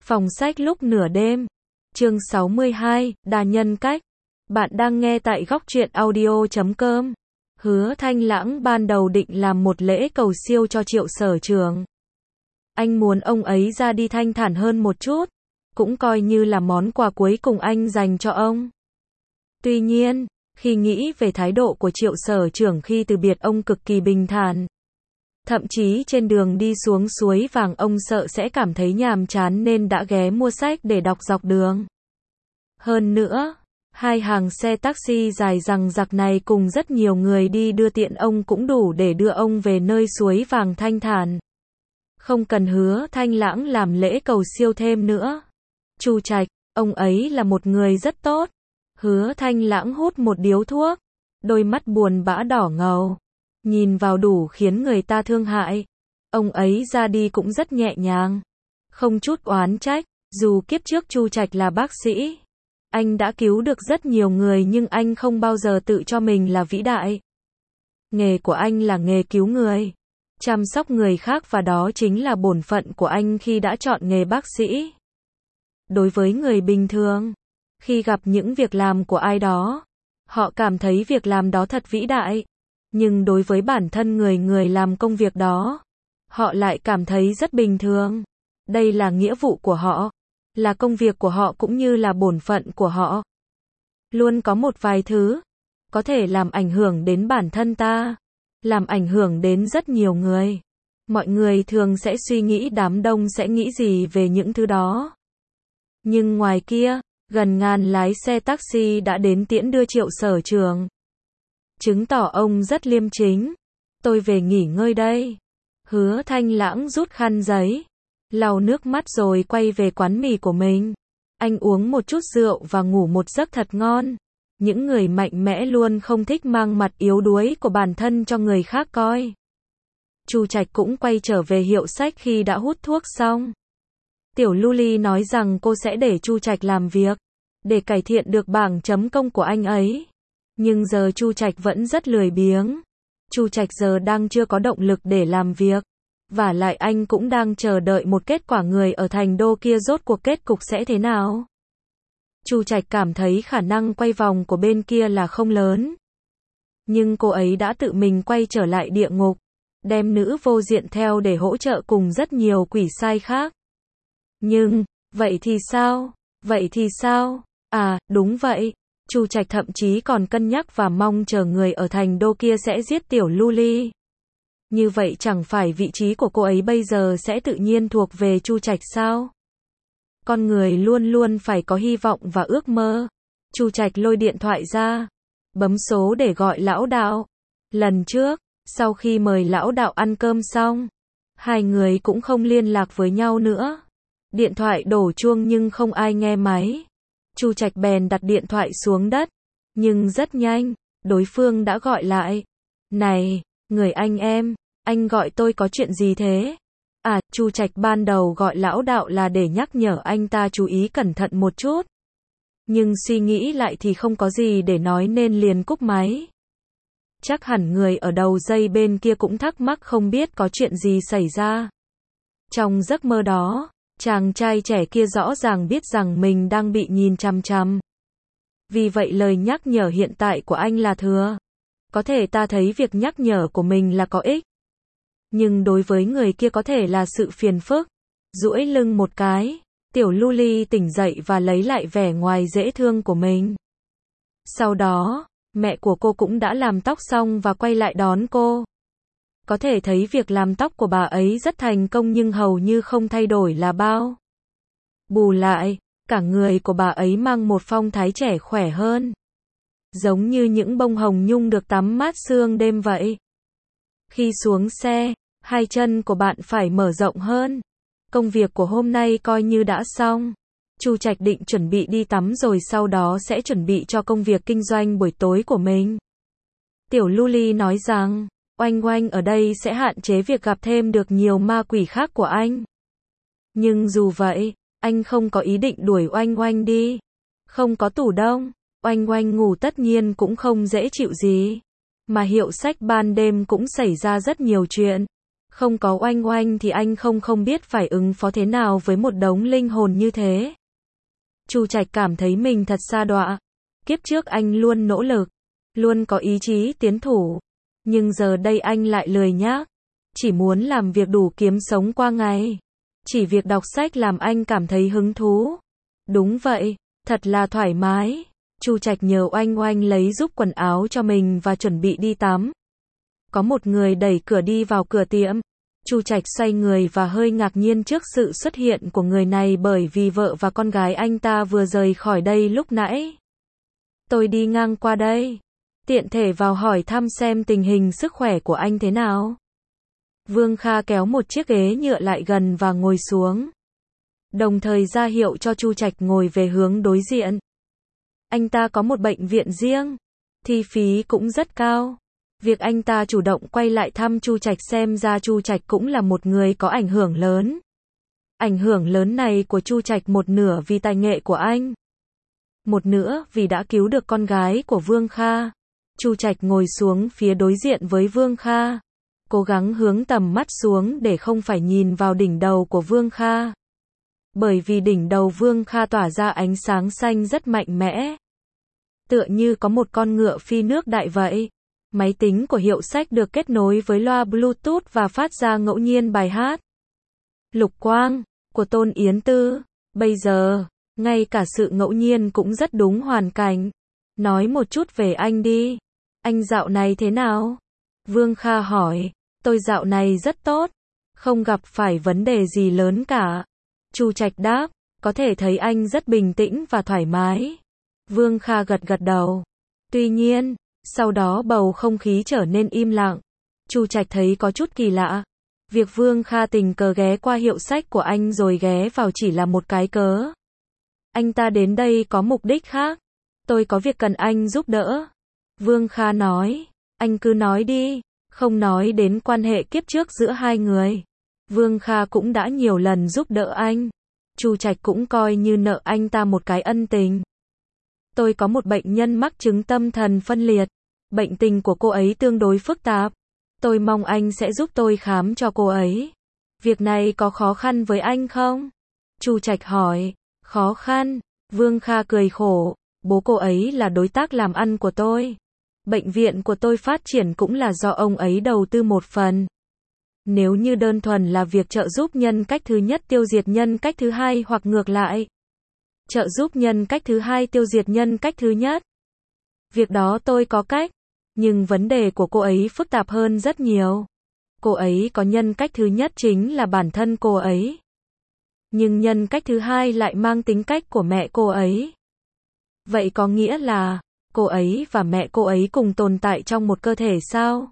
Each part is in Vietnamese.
Phòng sách lúc nửa đêm. Chương 62, Đa nhân cách. Bạn đang nghe tại góc truyện audio.com. Hứa Thanh Lãng ban đầu định làm một lễ cầu siêu cho Triệu Sở Trường. Anh muốn ông ấy ra đi thanh thản hơn một chút, cũng coi như là món quà cuối cùng anh dành cho ông. Tuy nhiên, khi nghĩ về thái độ của Triệu Sở Trường khi từ biệt ông cực kỳ bình thản. Thậm chí trên đường đi xuống suối vàng ông sợ sẽ cảm thấy nhàm chán nên đã ghé mua sách để đọc dọc đường. Hơn nữa, hai hàng xe taxi dài dằng dặc này cùng rất nhiều người đi đưa tiện ông cũng đủ để đưa ông về nơi suối vàng thanh thản. Không cần Hứa Thanh Lãng làm lễ cầu siêu thêm nữa. Chu Trạch, ông ấy là một người rất tốt. Hứa Thanh Lãng hút một điếu thuốc, đôi mắt buồn bã đỏ ngầu, nhìn vào đủ khiến người ta thương hại. Ông ấy ra đi cũng rất nhẹ nhàng, không chút oán trách, dù kiếp trước Chu Trạch là bác sĩ, anh đã cứu được rất nhiều người nhưng anh không bao giờ tự cho mình là vĩ đại. Nghề của anh là nghề cứu người, chăm sóc người khác và đó chính là bổn phận của anh khi đã chọn nghề bác sĩ. Đối với người bình thường, khi gặp những việc làm của ai đó, họ cảm thấy việc làm đó thật vĩ đại. Nhưng đối với bản thân người làm công việc đó, họ lại cảm thấy rất bình thường. Đây là nghĩa vụ của họ, là công việc của họ cũng như là bổn phận của họ. Luôn có một vài thứ có thể làm ảnh hưởng đến bản thân ta, làm ảnh hưởng đến rất nhiều người. Mọi người thường sẽ suy nghĩ đám đông sẽ nghĩ gì về những thứ đó. Nhưng ngoài kia, gần ngàn lái xe taxi đã đến tiễn đưa Triệu Sở Trường, chứng tỏ ông rất liêm chính. Tôi về nghỉ ngơi đây. Hứa Thanh Lãng rút khăn giấy, lau nước mắt rồi quay về quán mì của mình. Anh uống một chút rượu và ngủ một giấc thật ngon. Những người mạnh mẽ luôn không thích mang mặt yếu đuối của bản thân cho người khác coi. Chu Trạch cũng quay trở về hiệu sách khi đã hút thuốc xong. Tiểu Luli nói rằng cô sẽ để Chu Trạch làm việc, để cải thiện được bảng chấm công của anh ấy. Nhưng giờ Chu Trạch vẫn rất lười biếng. Chu Trạch giờ đang chưa có động lực để làm việc. Vả lại anh cũng đang chờ đợi một kết quả người ở thành đô kia rốt cuộc kết cục sẽ thế nào. Chu Trạch cảm thấy khả năng quay vòng của bên kia là không lớn. Nhưng cô ấy đã tự mình quay trở lại địa ngục, đem nữ vô diện theo để hỗ trợ cùng rất nhiều quỷ sai khác. Nhưng, vậy thì sao? Vậy thì sao? À, đúng vậy. Chu Trạch thậm chí còn cân nhắc và mong chờ người ở thành đô kia sẽ giết Tiểu Luli. Như vậy chẳng phải vị trí của cô ấy bây giờ sẽ tự nhiên thuộc về Chu Trạch sao? Con người luôn luôn phải có hy vọng và ước mơ. Chu Trạch lôi điện thoại ra, bấm số để gọi lão đạo. Lần trước, sau khi mời lão đạo ăn cơm xong, hai người cũng không liên lạc với nhau nữa. Điện thoại đổ chuông nhưng không ai nghe máy. Chu Trạch bèn đặt điện thoại xuống đất, nhưng rất nhanh, đối phương đã gọi lại. Này, người anh gọi tôi có chuyện gì thế? À, Chu Trạch ban đầu gọi lão đạo là để nhắc nhở anh ta chú ý cẩn thận một chút. Nhưng suy nghĩ lại thì không có gì để nói nên liền cúp máy. Chắc hẳn người ở đầu dây bên kia cũng thắc mắc không biết có chuyện gì xảy ra. Trong giấc mơ đó, chàng trai trẻ kia rõ ràng biết rằng mình đang bị nhìn chằm chằm. Vì vậy lời nhắc nhở hiện tại của anh là thừa. Có thể ta thấy việc nhắc nhở của mình là có ích. Nhưng đối với người kia có thể là sự phiền phức. Duỗi lưng một cái, Tiểu Luli tỉnh dậy và lấy lại vẻ ngoài dễ thương của mình. Sau đó, mẹ của cô cũng đã làm tóc xong và quay lại đón cô. Có thể thấy việc làm tóc của bà ấy rất thành công nhưng hầu như không thay đổi là bao. Bù lại, cả người của bà ấy mang một phong thái trẻ khỏe hơn. Giống như những bông hồng nhung được tắm mát sương đêm vậy. Khi xuống xe, hai chân của bạn phải mở rộng hơn. Công việc của hôm nay coi như đã xong. Chu Trạch định chuẩn bị đi tắm rồi sau đó sẽ chuẩn bị cho công việc kinh doanh buổi tối của mình. Tiểu Luli nói rằng, Oanh Oanh ở đây sẽ hạn chế việc gặp thêm được nhiều ma quỷ khác của anh. Nhưng dù vậy, anh không có ý định đuổi Oanh Oanh đi. Không có tủ đông, Oanh Oanh ngủ tất nhiên cũng không dễ chịu gì. Mà hiệu sách ban đêm cũng xảy ra rất nhiều chuyện. Không có Oanh Oanh thì anh không biết phải ứng phó thế nào với một đống linh hồn như thế. Chu Trạch cảm thấy mình thật sa đọa. Kiếp trước anh luôn nỗ lực, luôn có ý chí tiến thủ. Nhưng giờ đây anh lại lười nhác. Chỉ muốn làm việc đủ kiếm sống qua ngày. Chỉ việc đọc sách làm anh cảm thấy hứng thú. Đúng vậy, thật là thoải mái. Chu Trạch nhờ Oanh Oanh lấy giúp quần áo cho mình và chuẩn bị đi tắm. Có một người đẩy cửa đi vào cửa tiệm. Chu Trạch xoay người và hơi ngạc nhiên trước sự xuất hiện của người này bởi vì vợ và con gái anh ta vừa rời khỏi đây lúc nãy. Tôi đi ngang qua đây. Tiện thể vào hỏi thăm xem tình hình sức khỏe của anh thế nào. Vương Kha kéo một chiếc ghế nhựa lại gần và ngồi xuống. Đồng thời ra hiệu cho Chu Trạch ngồi về hướng đối diện. Anh ta có một bệnh viện riêng. Thi phí cũng rất cao. Việc anh ta chủ động quay lại thăm Chu Trạch xem ra Chu Trạch cũng là một người có ảnh hưởng lớn. Ảnh hưởng lớn này của Chu Trạch một nửa vì tài nghệ của anh. Một nửa vì đã cứu được con gái của Vương Kha. Chu Trạch ngồi xuống phía đối diện với Vương Kha. Cố gắng hướng tầm mắt xuống để không phải nhìn vào đỉnh đầu của Vương Kha. Bởi vì đỉnh đầu Vương Kha tỏa ra ánh sáng xanh rất mạnh mẽ. Tựa như có một con ngựa phi nước đại vậy. Máy tính của hiệu sách được kết nối với loa Bluetooth và phát ra ngẫu nhiên bài hát. Lục Quang, của Tôn Yến Tư. Bây giờ, ngay cả sự ngẫu nhiên cũng rất đúng hoàn cảnh. Nói một chút về anh đi. Anh dạo này thế nào? Vương Kha hỏi. Tôi dạo này rất tốt. Không gặp phải vấn đề gì lớn cả. Chu Trạch đáp. Có thể thấy anh rất bình tĩnh và thoải mái. Vương Kha gật gật đầu. Tuy nhiên, sau đó bầu không khí trở nên im lặng. Chu Trạch thấy có chút kỳ lạ. Việc Vương Kha tình cờ ghé qua hiệu sách của anh rồi ghé vào chỉ là một cái cớ. Anh ta đến đây có mục đích khác. Tôi có việc cần anh giúp đỡ. Vương Kha nói. Anh cứ nói đi. Không nói đến quan hệ kiếp trước giữa hai người. Vương Kha cũng đã nhiều lần giúp đỡ anh. Chu Trạch cũng coi như nợ anh ta một cái ân tình. Tôi có một bệnh nhân mắc chứng tâm thần phân liệt. Bệnh tình của cô ấy tương đối phức tạp. Tôi mong anh sẽ giúp tôi khám cho cô ấy. Việc này có khó khăn với anh không? Chu Trạch hỏi. Khó khăn? Vương Kha cười khổ. Bố cô ấy là đối tác làm ăn của tôi. Bệnh viện của tôi phát triển cũng là do ông ấy đầu tư một phần. Nếu như đơn thuần là việc trợ giúp nhân cách thứ nhất tiêu diệt nhân cách thứ hai hoặc ngược lại. Trợ giúp nhân cách thứ hai tiêu diệt nhân cách thứ nhất. Việc đó tôi có cách. Nhưng vấn đề của cô ấy phức tạp hơn rất nhiều. Cô ấy có nhân cách thứ nhất chính là bản thân cô ấy. Nhưng nhân cách thứ hai lại mang tính cách của mẹ cô ấy. Vậy có nghĩa là, cô ấy và mẹ cô ấy cùng tồn tại trong một cơ thể sao?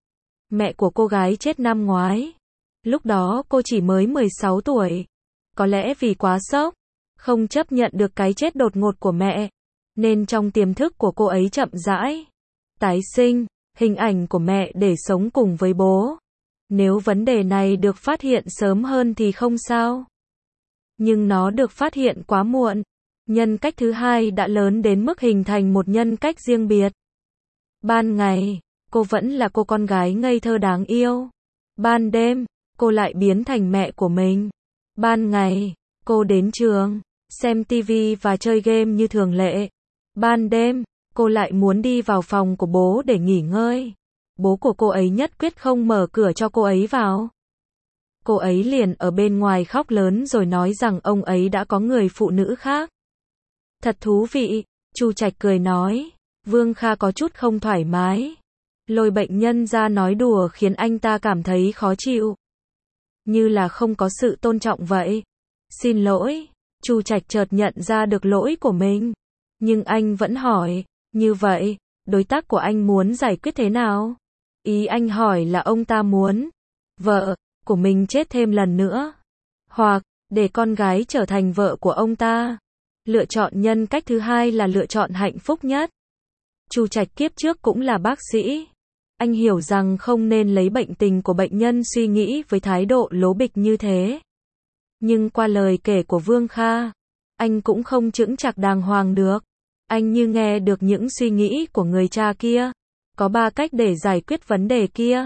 Mẹ của cô gái chết năm ngoái. Lúc đó cô chỉ mới 16 tuổi. Có lẽ vì quá sốc, không chấp nhận được cái chết đột ngột của mẹ. Nên trong tiềm thức của cô ấy chậm rãi tái sinh hình ảnh của mẹ để sống cùng với bố. Nếu vấn đề này được phát hiện sớm hơn thì không sao. Nhưng nó được phát hiện quá muộn. Nhân cách thứ hai đã lớn đến mức hình thành một nhân cách riêng biệt. Ban ngày, cô vẫn là cô con gái ngây thơ đáng yêu. Ban đêm, cô lại biến thành mẹ của mình. Ban ngày, cô đến trường, xem tivi và chơi game như thường lệ. Ban đêm, cô lại muốn đi vào phòng của bố để nghỉ ngơi. Bố của cô ấy nhất quyết không mở cửa cho cô ấy vào. Cô ấy liền ở bên ngoài khóc lớn rồi nói rằng ông ấy đã có người phụ nữ khác. Thật thú vị, Chu Trạch cười nói. Vương Kha có chút không thoải mái. Lôi bệnh nhân ra nói đùa khiến anh ta cảm thấy khó chịu. Như là không có sự tôn trọng vậy. Xin lỗi, Chu Trạch chợt nhận ra được lỗi của mình. Nhưng anh vẫn hỏi, như vậy, đối tác của anh muốn giải quyết thế nào? Ý anh hỏi là ông ta muốn vợ của mình chết thêm lần nữa. Hoặc, để con gái trở thành vợ của ông ta. Lựa chọn nhân cách thứ hai là lựa chọn hạnh phúc nhất. Chu Trạch kiếp trước cũng là bác sĩ. Anh hiểu rằng không nên lấy bệnh tình của bệnh nhân suy nghĩ với thái độ lố bịch như thế. Nhưng qua lời kể của Vương Kha, anh cũng không chững chạc đàng hoàng được. Anh như nghe được những suy nghĩ của người cha kia. Có 3 cách để giải quyết vấn đề kia.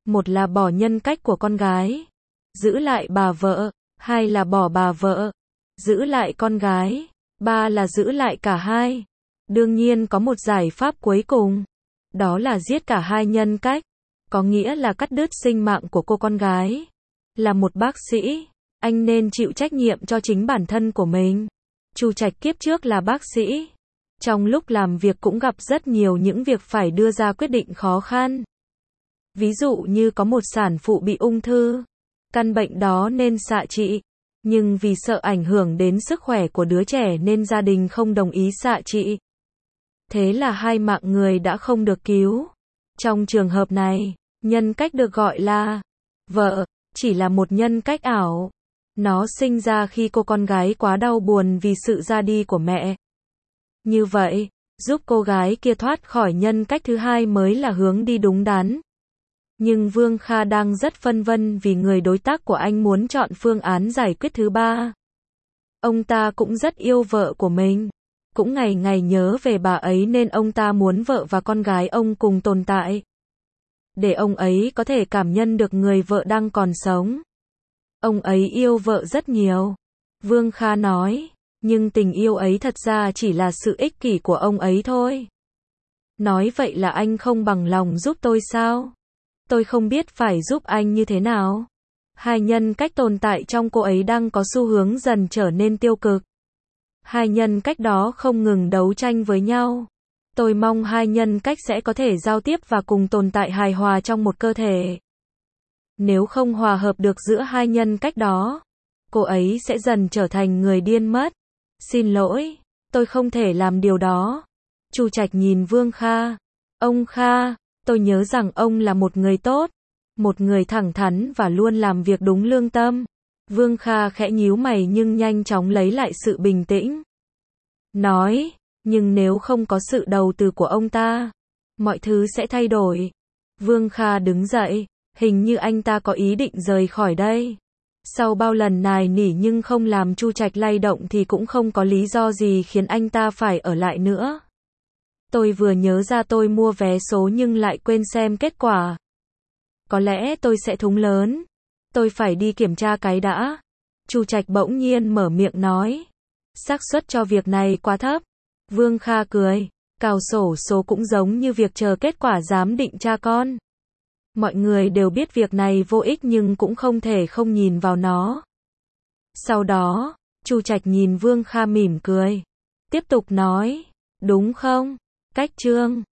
Một là bỏ nhân cách của con gái, giữ lại bà vợ, hai là bỏ bà vợ, giữ lại con gái, ba là giữ lại cả hai. Đương nhiên có một giải pháp cuối cùng, đó là giết cả hai nhân cách, có nghĩa là cắt đứt sinh mạng của cô con gái. Là một bác sĩ, anh nên chịu trách nhiệm cho chính bản thân của mình. Chu Trạch kiếp trước là bác sĩ, trong lúc làm việc cũng gặp rất nhiều những việc phải đưa ra quyết định khó khăn. Ví dụ như có một sản phụ bị ung thư, căn bệnh đó nên xạ trị, nhưng vì sợ ảnh hưởng đến sức khỏe của đứa trẻ nên gia đình không đồng ý xạ trị. Thế là hai mạng người đã không được cứu. Trong trường hợp này, nhân cách được gọi là vợ, chỉ là một nhân cách ảo. Nó sinh ra khi cô con gái quá đau buồn vì sự ra đi của mẹ. Như vậy, giúp cô gái kia thoát khỏi nhân cách thứ hai mới là hướng đi đúng đắn. Nhưng Vương Kha đang rất phân vân vì người đối tác của anh muốn chọn phương án giải quyết thứ ba. Ông ta cũng rất yêu vợ của mình, cũng ngày ngày nhớ về bà ấy nên ông ta muốn vợ và con gái ông cùng tồn tại, để ông ấy có thể cảm nhận được người vợ đang còn sống. Ông ấy yêu vợ rất nhiều, Vương Kha nói, nhưng tình yêu ấy thật ra chỉ là sự ích kỷ của ông ấy thôi. Nói vậy là anh không bằng lòng giúp tôi sao? Tôi không biết phải giúp anh như thế nào. Hai nhân cách tồn tại trong cô ấy đang có xu hướng dần trở nên tiêu cực. Hai nhân cách đó không ngừng đấu tranh với nhau. Tôi mong hai nhân cách sẽ có thể giao tiếp và cùng tồn tại hài hòa trong một cơ thể. Nếu không hòa hợp được giữa hai nhân cách đó, cô ấy sẽ dần trở thành người điên mất. Xin lỗi, tôi không thể làm điều đó. Chu Trạch nhìn Vương Kha. Ông Kha, tôi nhớ rằng ông là một người tốt, một người thẳng thắn và luôn làm việc đúng lương tâm. Vương Kha khẽ nhíu mày nhưng nhanh chóng lấy lại sự bình tĩnh. Nói, nhưng nếu không có sự đầu tư của ông ta, mọi thứ sẽ thay đổi. Vương Kha đứng dậy, hình như anh ta có ý định rời khỏi đây. Sau bao lần nài nỉ nhưng không làm Chu Trạch lay động thì cũng không có lý do gì khiến anh ta phải ở lại nữa. Tôi vừa nhớ ra tôi mua vé số nhưng lại quên xem kết quả. Có lẽ tôi sẽ thúng lớn. Tôi phải đi kiểm tra cái đã. Chu Trạch bỗng nhiên mở miệng nói. Xác suất cho việc này quá thấp. Vương Kha cười. Cào xổ số cũng giống như việc chờ kết quả giám định cha con. Mọi người đều biết việc này vô ích nhưng cũng không thể không nhìn vào nó. Sau đó, Chu Trạch nhìn Vương Kha mỉm cười. Tiếp tục nói. Đúng không? Cách chương